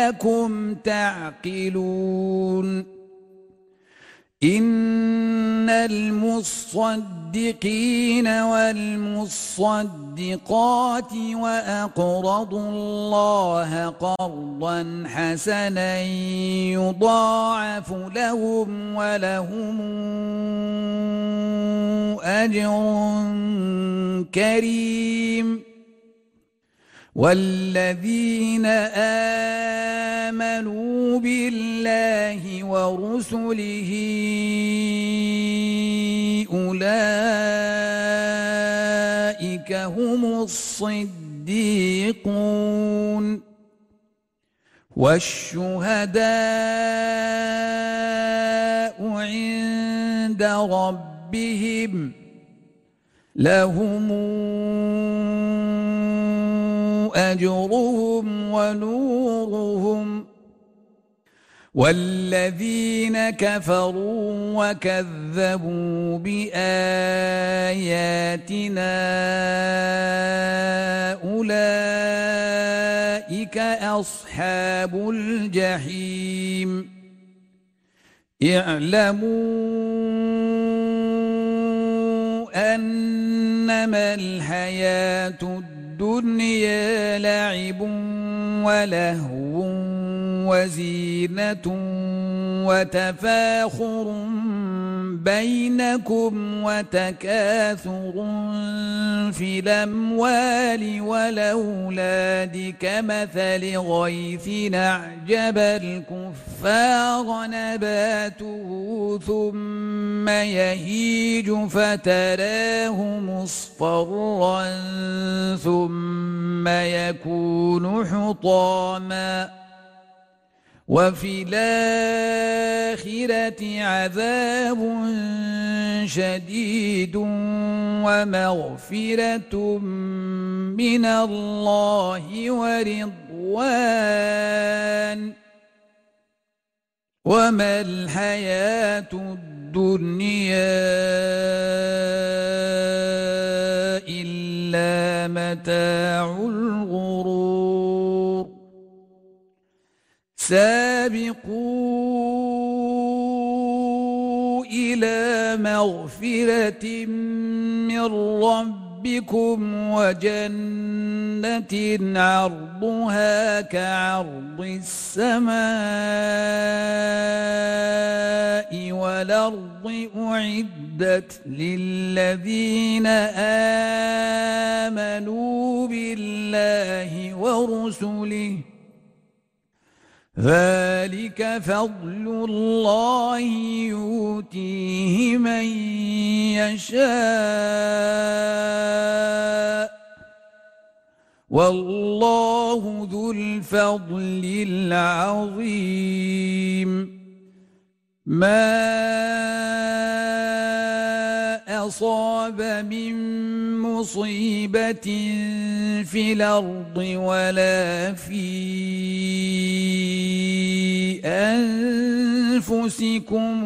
لعلكم تعقلون إن المصدقين والمصدقات وأقرضوا الله قرضا حسنا يضاعف لهم ولهم أجر كريم. والذين آمنوا بالله ورسله أولئك هم الصديقون والشهداء عند ربهم لهم أجرهم ونورهم. والذين كفروا وكذبوا بآياتنا أولئك أصحاب الجحيم. اعلموا أنما الحياة الدنيا لعب ولهو وزينة وتفاخر بينكم وتكاثر في الأموال والأولاد كمثل غيث أعجب الكفار نباته ثم يهيج فتراه مصفرا ثم يكون حطاما وفي الآخرة عذاب شديد ومغفرة من الله ورضوان وما الحياة الدنيا إلا متاع الغرور. سابقوا إلى مغفرة من ربكم وجنة عرضها كعرض السماء والأرض أعدت للذين آمنوا بالله ورسله ذلك فضل الله يؤتيه من يشاء والله ذو الفضل العظيم. ما أصاب من مصيبة في الأرض ولا في أنفسكم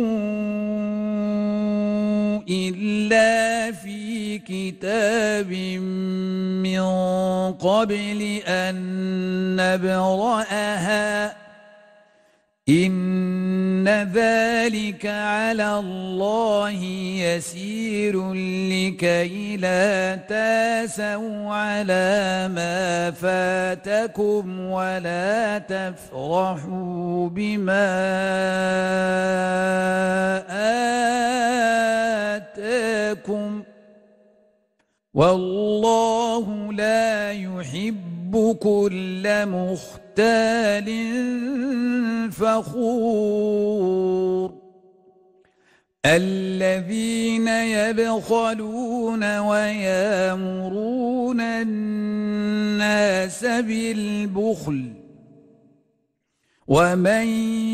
إلا في كتاب من قبل أن نبرأها إن ذلك على الله يسير لكي لا تاسوا على ما فاتكم ولا تفرحوا بما آتاكم والله لا يحب كل مختال فخور. الذين يبخلون ويامرون الناس بالبخل ومن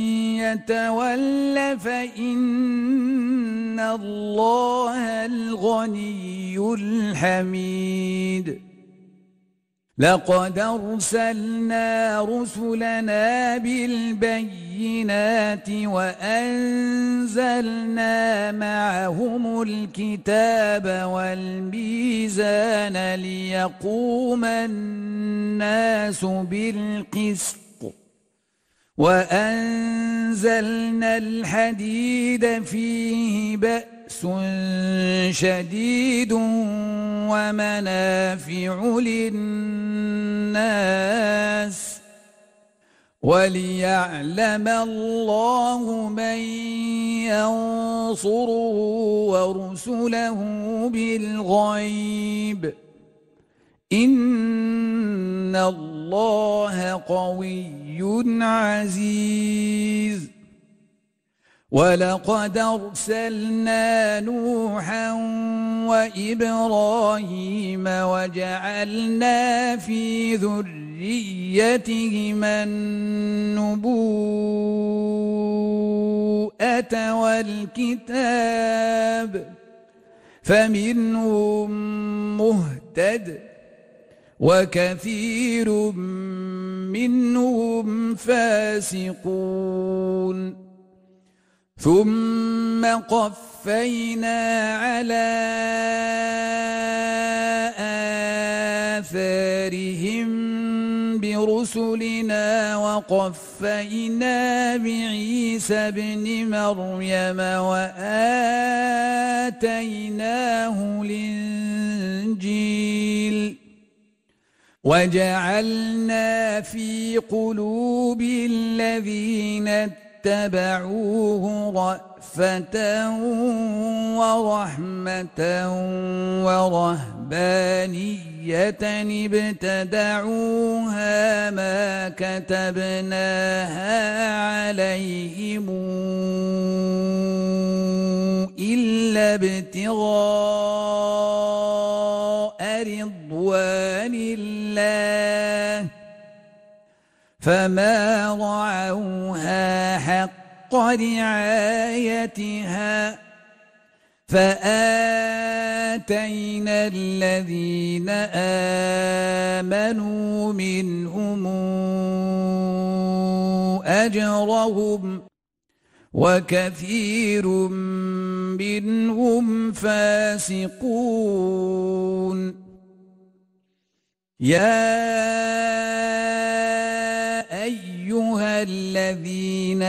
يتول فإن الله الغني الحميد. لقد أرسلنا رسلنا بالبينات وأنزلنا معهم الكتاب والميزان ليقوم الناس بالقسط وأنزلنا الحديد فيه بأس شديد ومنافع للناس وليعلم الله من ينصره ورسله بالغيب إن الله قوي عزيز. ولقد أرسلنا نوحا وإبراهيم وجعلنا في ذريتهما النبوءة والكتاب فمنهم مهتد وكثير منهم فاسقون. ثم قفينا على آثارهم برسلنا وقفينا بعيسى ابن مريم وآتيناه الإنجيل وجعلنا في قلوب الذين اتبعوه رأفة ورحمة ورهبانية ابتدعوها ما كتبناها عليهم إلا ابتغاء رضوان الله فما رعوها حق رعايتها فآتينا الذين آمنوا منهم أجرهم وكثير منهم فاسقون. يا أيها الذين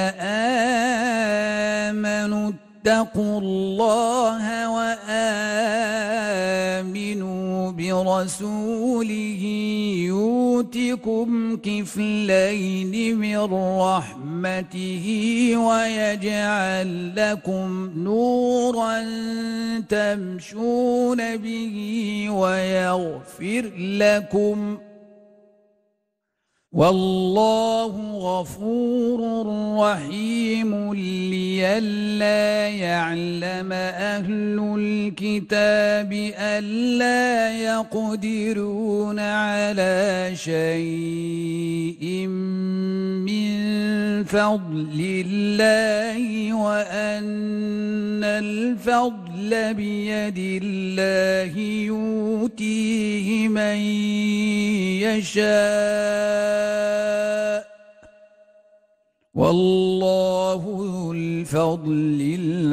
آمنوا اتقوا الله وآمنوا برسوله يؤتكم كفلين من رحمته ويجعل لكم نورا تمشون به ويغفر لكم والله غفور رحيم. لئلا يعلم أهل الكتاب ألا يقدرون على شيء من فضل الله وأن الفضل بيد الله يؤتيه من يشاء والله ذو الفضل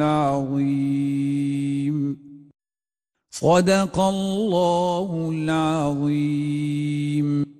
العظيم. صدق الله العظيم.